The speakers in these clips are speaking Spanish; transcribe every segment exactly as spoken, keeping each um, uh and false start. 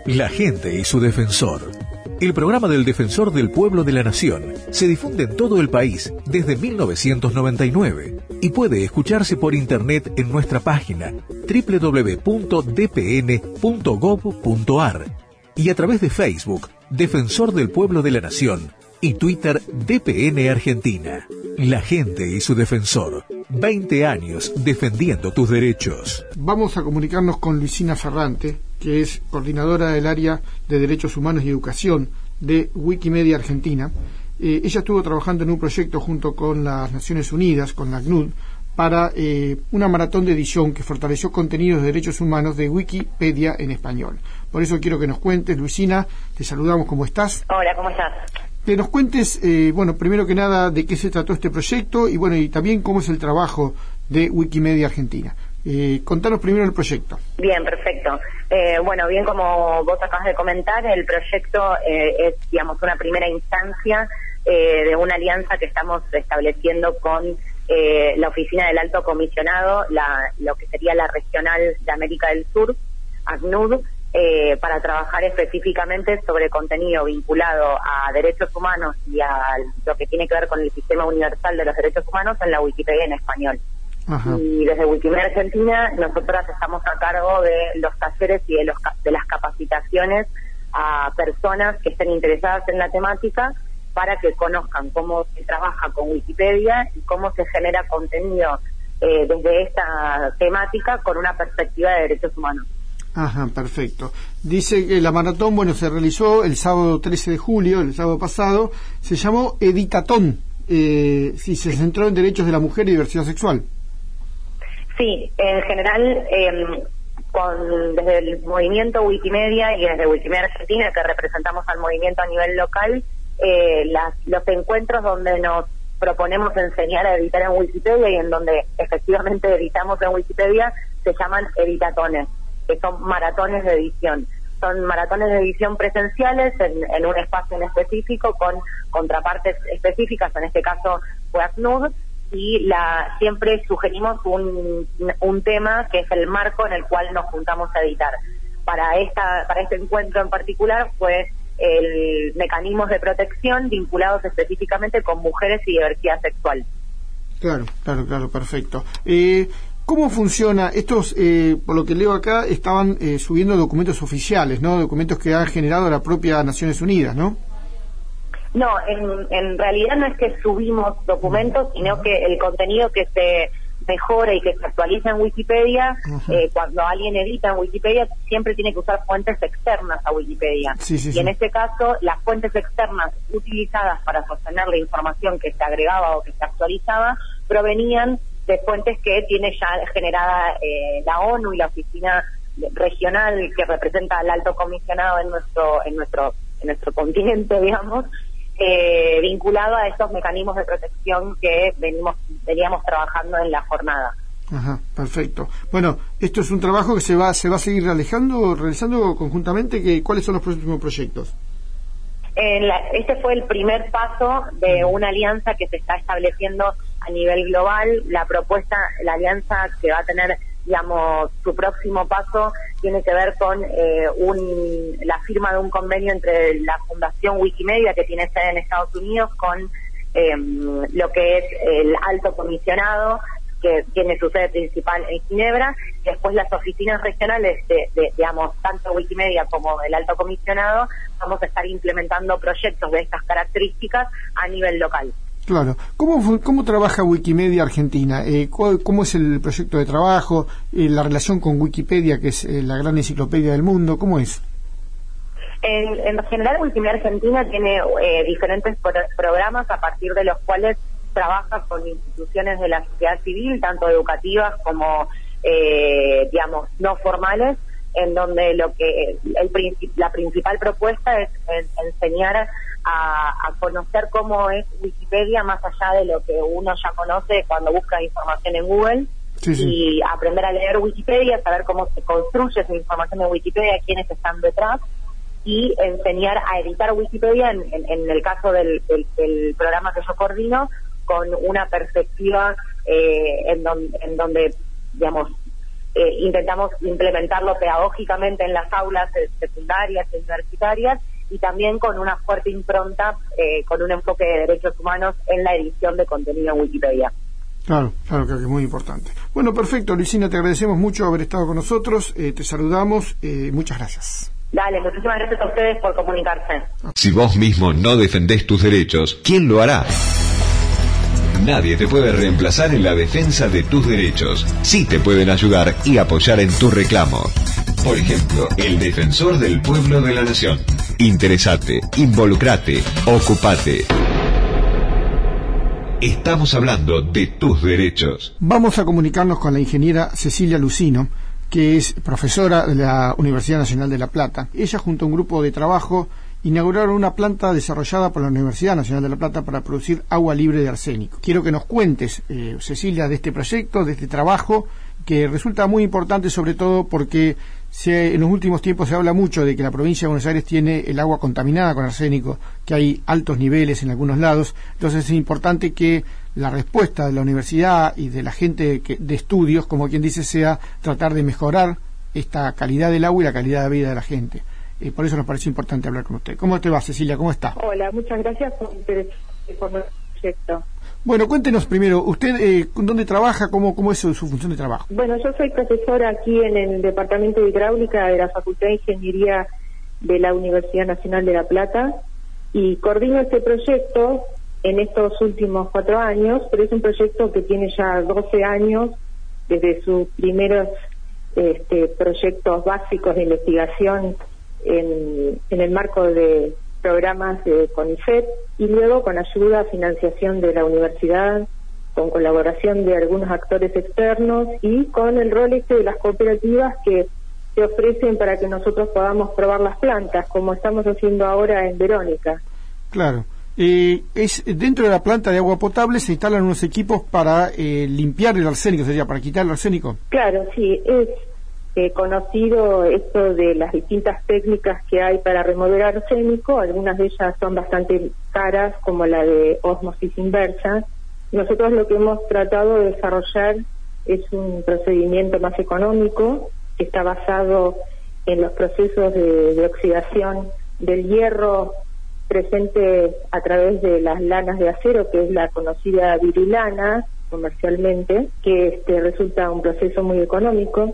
La gente y su defensor. El programa del Defensor del Pueblo de la Nación se difunde en todo el país desde mil novecientos noventa y nueve y puede escucharse por internet en nuestra página doble u doble u doble u punto d p n punto gov punto a r y a través de Facebook, Defensor del Pueblo de la Nación, y Twitter, D P N Argentina. La gente y su defensor. veinte años defendiendo tus derechos. Vamos a comunicarnos con Luisina Ferrante, que es coordinadora del área de Derechos Humanos y Educación de Wikimedia Argentina. Eh, ella estuvo trabajando en un proyecto junto con las Naciones Unidas, con la A C N U D, para eh, una maratón de edición que fortaleció contenidos de derechos humanos de Wikipedia en español. Por eso quiero que nos cuentes, Luisina, te saludamos, ¿cómo estás? Hola, ¿cómo estás? Que nos cuentes, eh, bueno, primero que nada, de qué se trató este proyecto y, bueno, y también cómo es el trabajo de Wikimedia Argentina. Eh, contanos primero el proyecto. Bien, perfecto. Eh, bueno, bien como vos acabas de comentar, el proyecto eh, es, digamos, una primera instancia eh, de una alianza que estamos estableciendo con eh, la Oficina del Alto Comisionado, la, lo que sería la Regional de América del Sur, A C N U D, eh, para trabajar específicamente sobre contenido vinculado a derechos humanos y a lo que tiene que ver con el sistema universal de los derechos humanos en la Wikipedia en español. Ajá. Y desde Wikimedia Argentina nosotras estamos a cargo de los talleres y de, los, de las capacitaciones a personas que estén interesadas en la temática para que conozcan cómo se trabaja con Wikipedia y cómo se genera contenido eh, desde esta temática con una perspectiva de derechos humanos. Ajá, perfecto. Dice que la maratón, bueno, se realizó el sábado trece de julio, el sábado pasado, se llamó Editatón, eh, y se centró en derechos de la mujer y diversidad sexual. Sí, en general, eh, con, desde el movimiento Wikimedia y desde Wikimedia Argentina, que representamos al movimiento a nivel local, eh, las, los encuentros donde nos proponemos enseñar a editar en Wikipedia y en donde efectivamente editamos en Wikipedia, se llaman editatones, que son maratones de edición. Son maratones de edición presenciales en, en un espacio en específico con contrapartes específicas, en este caso fue A C N U D, y la, siempre sugerimos un, un tema que es el marco en el cual nos juntamos a editar. Para esta para este encuentro en particular fue el mecanismos de protección vinculados específicamente con mujeres y diversidad sexual. Claro, claro, claro, perfecto. Eh, ¿Cómo funciona? Estos, eh, por lo que leo acá, estaban eh, subiendo documentos oficiales, ¿no? Documentos que ha generado la propia Naciones Unidas, ¿no? No, en, en realidad no es que subimos documentos, sino que el contenido que se mejora y que se actualiza en Wikipedia, eh, cuando alguien edita en Wikipedia, siempre tiene que usar fuentes externas a Wikipedia. Sí, sí, y sí. en este caso, las fuentes externas utilizadas para sostener la información que se agregaba o que se actualizaba, provenían de fuentes que tiene ya generada eh, la ONU y la oficina regional que representa al alto comisionado en nuestro, en nuestro, en nuestro continente, digamos, Eh, vinculado a estos mecanismos de protección que venimos veníamos trabajando en la jornada. Ajá, perfecto. Bueno, esto es un trabajo que se va se va a seguir realizando realizando conjuntamente. Que ¿cuáles son los próximos proyectos? En la, este fue el primer paso de una alianza que se está estableciendo a nivel global. La propuesta, la alianza que va a tener, digamos, su próximo paso tiene que ver con eh, un, la firma de un convenio entre la Fundación Wikimedia, que tiene sede en Estados Unidos, con eh, lo que es el Alto Comisionado, que tiene su sede principal en Ginebra, y después las oficinas regionales de, de, digamos, tanto Wikimedia como el Alto Comisionado, vamos a estar implementando proyectos de estas características a nivel local. Claro. ¿Cómo, cómo trabaja Wikimedia Argentina? Eh, ¿Cómo es el proyecto de trabajo? Eh, ¿La relación con Wikipedia, que es eh, la gran enciclopedia del mundo? ¿Cómo es? En, en general, Wikimedia Argentina tiene eh, diferentes pro- programas a partir de los cuales trabaja con instituciones de la sociedad civil, tanto educativas como, eh, digamos, no formales, en donde lo que el princip- la principal propuesta es, es enseñar a, a conocer cómo es Wikipedia más allá de lo que uno ya conoce cuando busca información en Google. Sí, sí. Y aprender a leer Wikipedia, saber cómo se construye esa información en Wikipedia, quiénes están detrás, y enseñar a editar Wikipedia en, en, en el caso del, del, del programa que yo coordino, con una perspectiva eh, en, don, en donde, digamos, eh, intentamos implementarlo pedagógicamente en las aulas secundarias y universitarias, y también con una fuerte impronta, eh, con un enfoque de derechos humanos en la edición de contenido en Wikipedia. Claro, claro, creo que es muy importante. Bueno, perfecto, Luisina, te agradecemos mucho haber estado con nosotros, eh, te saludamos, eh, muchas gracias. Dale, muchísimas gracias a ustedes por comunicarse. Si vos mismo no defendés tus derechos, ¿quién lo hará? Nadie te puede reemplazar en la defensa de tus derechos. Sí te pueden ayudar y apoyar en tu reclamo. Por ejemplo, el Defensor del Pueblo de la Nación. Interesate, involucrate, ocupate. Estamos hablando de tus derechos. Vamos a comunicarnos con la ingeniera Cecilia Lucino, que es profesora de la Universidad Nacional de La Plata. Ella, junto a un grupo de trabajo, inauguraron una planta desarrollada por la Universidad Nacional de La Plata para producir agua libre de arsénico. Quiero que nos cuentes, eh, Cecilia, de este proyecto, de este trabajo, que resulta muy importante, sobre todo porque se, en los últimos tiempos se habla mucho de que la provincia de Buenos Aires tiene el agua contaminada con arsénico, que hay altos niveles en algunos lados. Entonces es importante que la respuesta de la universidad y de la gente que, de estudios, como quien dice, sea tratar de mejorar esta calidad del agua y la calidad de vida de la gente. Eh, por eso nos parece importante hablar con usted. ¿Cómo te va, Cecilia? ¿Cómo está? Hola, muchas gracias por interesarse por nuestro proyecto. Bueno, cuéntenos primero, ¿usted eh, dónde trabaja? ¿Cómo, cómo es su, su función de trabajo? Bueno, yo soy profesora aquí en el Departamento de Hidráulica de la Facultad de Ingeniería de la Universidad Nacional de La Plata y coordino este proyecto en estos últimos cuatro años, pero es un proyecto que tiene ya doce años desde sus primeros este, proyectos básicos de investigación En, en el marco de programas de CONICET y luego con ayuda, financiación de la universidad, con colaboración de algunos actores externos y con el rol este de las cooperativas que se ofrecen para que nosotros podamos probar las plantas, como estamos haciendo ahora en Verónica. Claro. Eh, es dentro de la planta de agua potable se instalan unos equipos para eh, limpiar el arsénico, sería para quitar el arsénico. Claro, sí, es Eh, conocido esto de las distintas técnicas que hay para remover arsénico. Algunas de ellas son bastante caras, como la de ósmosis inversa. Nosotros lo que hemos tratado de desarrollar es un procedimiento más económico, que está basado en los procesos de, de oxidación del hierro presente a través de las lanas de acero, que es la conocida virilana comercialmente, que este resulta un proceso muy económico.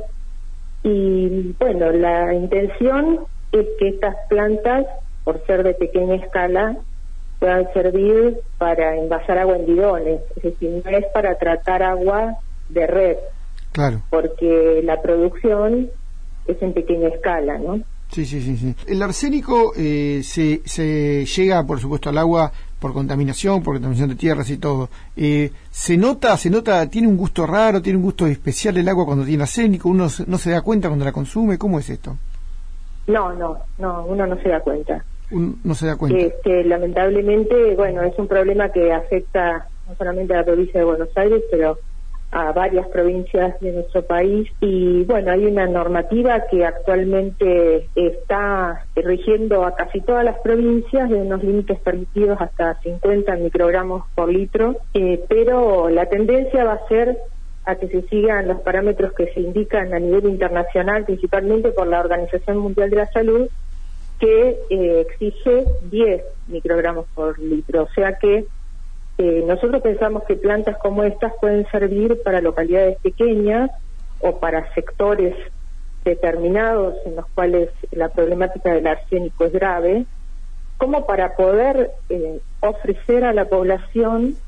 Y bueno, la intención es que estas plantas, por ser de pequeña escala, puedan servir para envasar agua en bidones, es decir, no es para tratar agua de red, claro, porque la producción es en pequeña escala, ¿no? Sí, sí, sí, sí. El arsénico eh, se, se llega, por supuesto, al agua por contaminación, por contaminación de tierras y todo. Eh, se nota, se nota, tiene un gusto raro, tiene un gusto especial el agua cuando tiene arsénico. Uno no se da cuenta cuando la consume. ¿Cómo es esto? No, no, no, uno no se da cuenta. Un, no se da cuenta. Este, lamentablemente, bueno, es un problema que afecta no solamente a la provincia de Buenos Aires, pero a varias provincias de nuestro país. Y bueno, hay una normativa que actualmente está rigiendo a casi todas las provincias de unos límites permitidos hasta cincuenta microgramos por litro, eh, pero la tendencia va a ser a que se sigan los parámetros que se indican a nivel internacional, principalmente por la Organización Mundial de la Salud, que eh, exige diez microgramos por litro. O sea que Eh, nosotros pensamos que plantas como estas pueden servir para localidades pequeñas o para sectores determinados en los cuales la problemática del arsénico es grave, como para poder eh, ofrecer a la población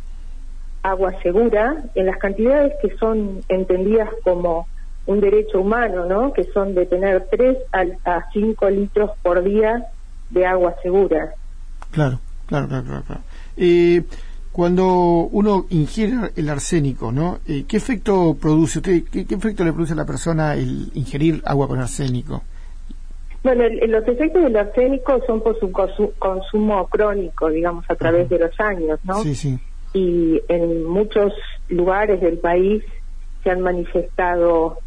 agua segura en las cantidades que son entendidas como un derecho humano, ¿no? Que son de tener tres a cinco litros por día de agua segura. Claro, claro, claro, claro. claro. Eh, Cuando uno ingiere el arsénico, ¿no? Eh, ¿Qué efecto produce usted? ¿Qué, ¿Qué efecto le produce a la persona el ingerir agua con arsénico? Bueno, el, los efectos del arsénico son por su consu consumo crónico, digamos, a través uh-huh. de los años, ¿no? Sí, sí. Y en muchos lugares del país se han manifestado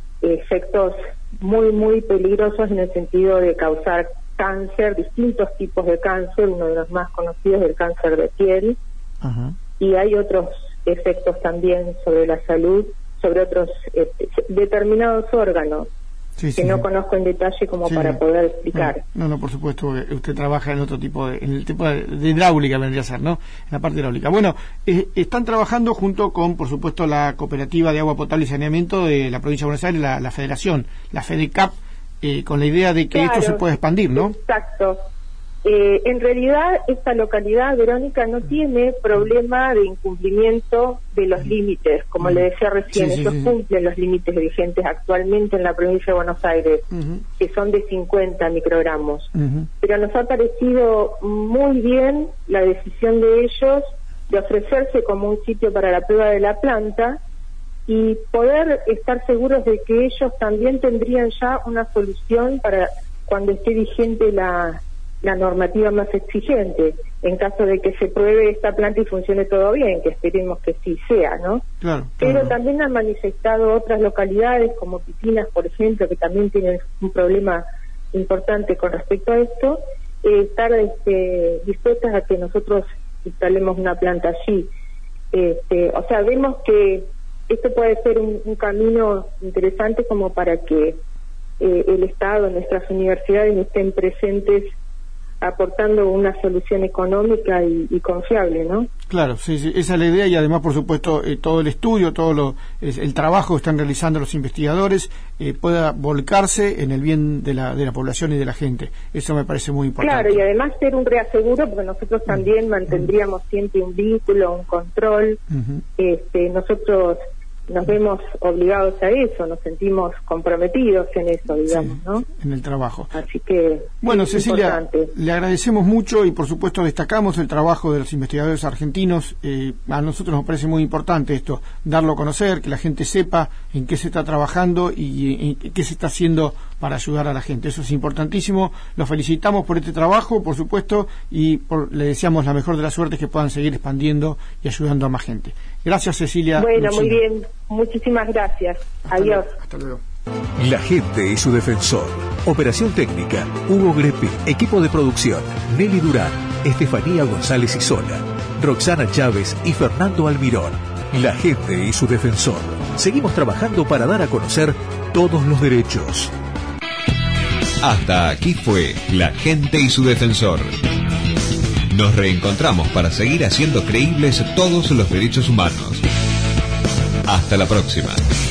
efectos muy, muy peligrosos en el sentido de causar cáncer, distintos tipos de cáncer, uno de los más conocidos es el cáncer de piel. Uh-huh. Y hay otros efectos también sobre la salud sobre otros eh, determinados órganos. Sí, sí, que no sí. conozco en detalle como sí, para poder explicar. No, no, por supuesto, usted trabaja en otro tipo de, en el tipo de, de hidráulica vendría a ser, ¿no? En la parte hidráulica. Bueno, eh, están trabajando junto con, por supuesto, la Cooperativa de Agua Potable y Saneamiento de la Provincia de Buenos Aires, la, la Federación, la FEDECAP, eh, con la idea de que claro, esto se pueda expandir, ¿no? Exacto. Eh, en realidad, esta localidad, Verónica, no tiene problema de incumplimiento de los límites. Como uh-huh. le decía recién, sí, ellos sí, sí. cumplen los límites vigentes actualmente en la provincia de Buenos Aires, uh-huh. que son de cincuenta microgramos. Uh-huh. Pero nos ha parecido muy bien la decisión de ellos de ofrecerse como un sitio para la prueba de la planta y poder estar seguros de que ellos también tendrían ya una solución para cuando esté vigente la... la normativa más exigente, en caso de que se pruebe esta planta y funcione todo bien, que esperemos que sí sea, ¿no? Claro, Pero claro. también han manifestado otras localidades, como Pitinas, por ejemplo, que también tienen un problema importante con respecto a esto, eh, estar este, dispuestas a que nosotros instalemos una planta allí. Este, o sea, vemos que esto puede ser un, un camino interesante como para que eh, el Estado, nuestras universidades estén presentes aportando una solución económica y, y confiable, ¿no? Claro, sí, sí, esa es la idea y además, por supuesto, eh, todo el estudio, todo lo, es, el trabajo que están realizando los investigadores eh, pueda volcarse en el bien de la, de la población y de la gente. Eso me parece muy importante. Claro, y además ser un reaseguro, porque nosotros también uh-huh. mantendríamos siempre un vínculo, un control. Uh-huh. Este, nosotros nos vemos obligados a eso, nos sentimos comprometidos en eso, digamos, sí, ¿no? En el trabajo. Así que bueno, es Cecilia, importante. Le agradecemos mucho y por supuesto destacamos el trabajo de los investigadores argentinos. Eh, a nosotros nos parece muy importante esto, darlo a conocer, que la gente sepa en qué se está trabajando y en qué se está haciendo para ayudar a la gente. Eso es importantísimo. Los felicitamos por este trabajo, por supuesto, y por, le deseamos la mejor de las suertes que puedan seguir expandiendo y ayudando a más gente. Gracias, Cecilia. Bueno, Lucina. Muy bien. Muchísimas gracias. Hasta Adiós. Luego. Hasta luego. La gente y su defensor. Operación técnica, Hugo Grepi. Equipo de producción, Nelly Durán, Estefanía González Isola, Roxana Chávez y Fernando Almirón. La gente y su defensor. Seguimos trabajando para dar a conocer todos los derechos. Hasta aquí fue La gente y su defensor. Nos reencontramos para seguir haciendo creíbles todos los derechos humanos. Hasta la próxima.